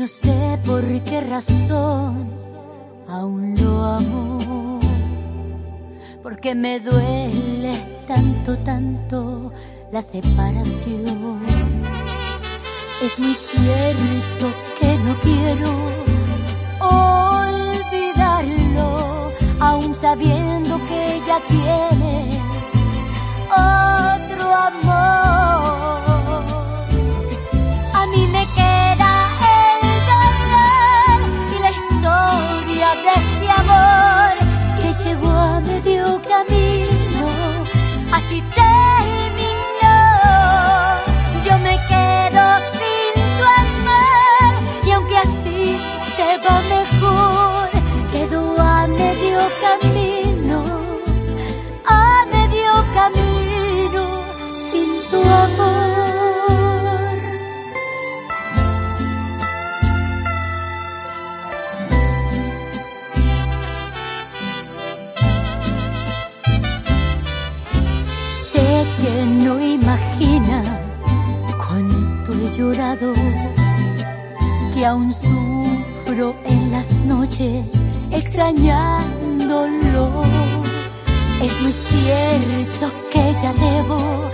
no sé por qué razón aún lo amo, porque me duele tanto, tanto la separación. Es muy cierto que no quiero olvidarlo, aún sabiendo que ella tiene otro amor. A mí me queda el dolor y la historia de este amor que llegó a medio camino, así terminó. Yo me quedo sin tu amor y aunque a ti te va mejor, quedo a medio camino, sin tu amor. Sé que no imagina cuánto he llorado, que aún sufro en las noches extrañándolo. Es muy cierto que ya debo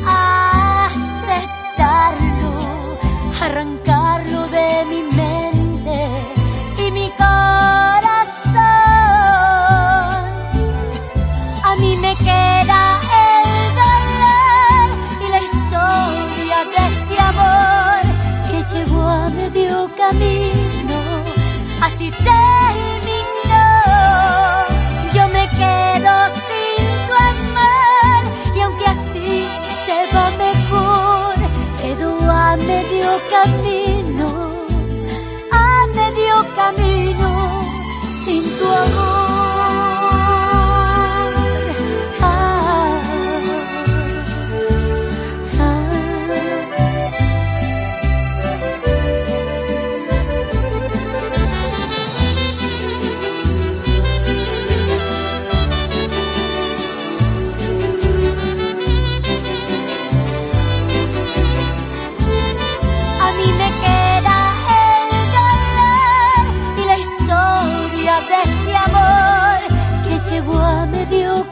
aceptarlo, arrancarlo de mi mente y mi corazón. A mí me queda el dolor y la historia de este amor que llegó a medio camino, así terminó. Yo me quedo sin tu amor y aunque a ti te va mejor, quedo a medio camino, sin tu amor. De este amor que llegó a medio